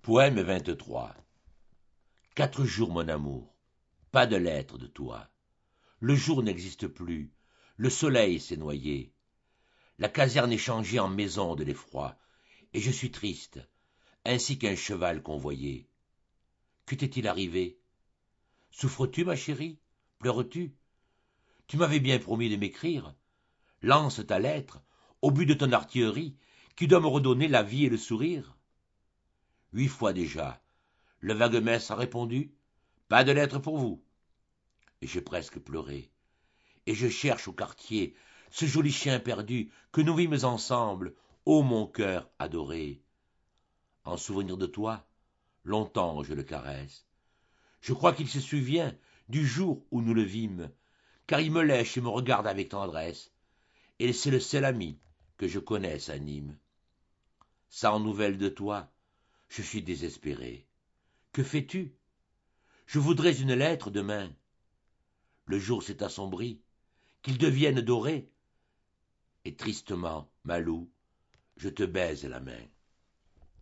Poème 23. 4 jours, mon amour, pas de lettre de toi. Le jour n'existe plus, le soleil s'est noyé. La caserne est changée en maison de l'effroi, et je suis triste, ainsi qu'un cheval convoyé. Que t'est-il arrivé? Souffres-tu, ma chérie? Pleures-tu? Tu m'avais bien promis de m'écrire. Lance ta lettre, au but de ton artillerie, qui doit me redonner la vie et le sourire. 8 fois déjà, le vague messe a répondu: pas de lettre pour vous. Et j'ai presque pleuré. Et je cherche au quartier ce joli chien perdu que nous vîmes ensemble, ô mon cœur adoré. En souvenir de toi, longtemps je le caresse. Je crois qu'il se souvient du jour où nous le vîmes, car il me lèche et me regarde avec tendresse. Et c'est le seul ami que je connaisse à Nîmes. Sans nouvelles de toi, je suis désespéré. Que fais-tu? Je voudrais une lettre demain. Le jour s'est assombri, qu'il devienne doré, et tristement, Malou, je te baise la main.